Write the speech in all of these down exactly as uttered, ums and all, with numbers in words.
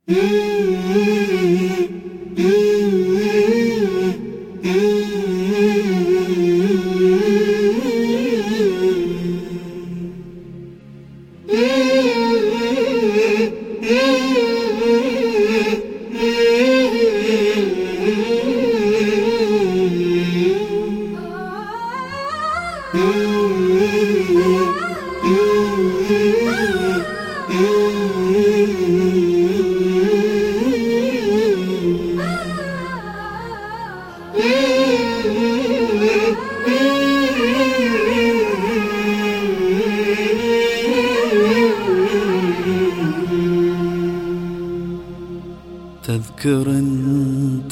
تذكر انت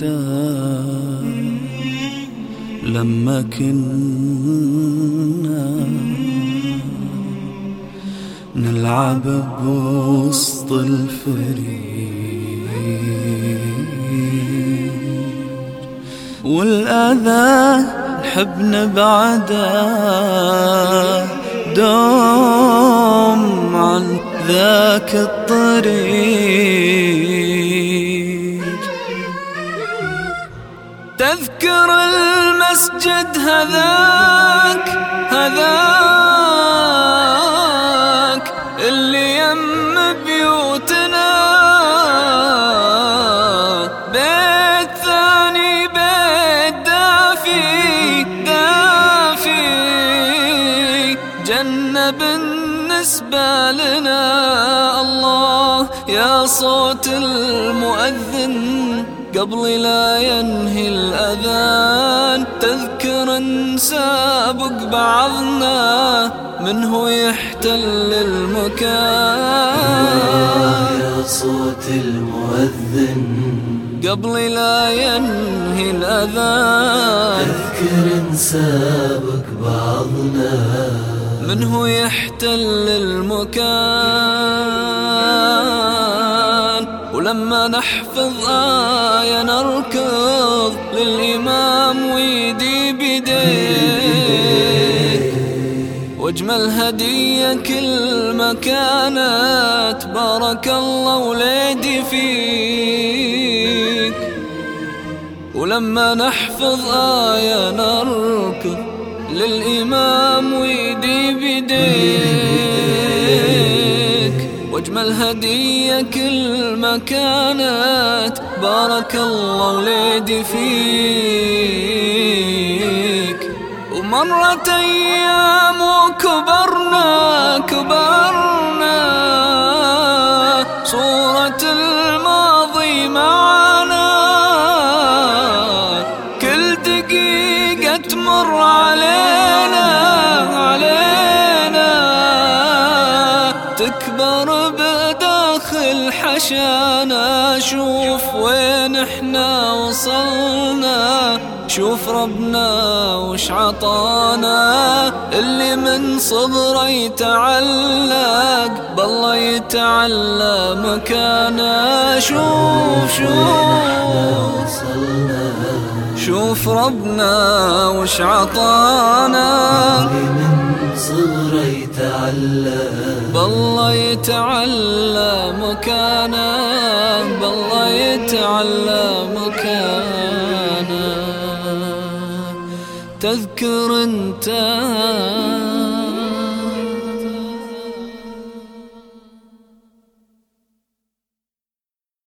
لما كنا نلعب بوسط الفريق والأذى نحب نبعده دوم عن ذاك الطريق. تذكر المسجد هذاك هذاك اللي يم بيوتنا، بيت ثاني بيت دافي دافي جنة بالنسبة لنا. الله يا صوت المؤذن قبل لا ينهي الأذان، تذكر نسابق بعضنا منه يحتل المكان. يا صوت المؤذن قبل لا ينهي الأذان، تذكر نسابق بعضنا منه يحتل المكان. ولما نحفظ آية نركض للإمام ويدي بيديك، واجمل هدية كل ما كانت بارك الله وليدي فيك. ولما نحفظ آية نركض للإمام ويدي بيديك، واجمل هدية كل ما كانت بارك الله وليدي فيك. ومرت أيام وكبرنا كبرنا، صورة الماضي معنا، كل دقيقة تمر علينا علينا تكبر بداخل حشانا. شوف وين احنا وصلنا، شوف ربنا وش عطانا. اللي من صغره يتعلق بالله يتعلى مكانا. شوف شوف شوف ربنا وش عطانا. اللي من صغره يتعلق بالله يتعلى مكانا، بالله يتعلى مكانا. تذكر انت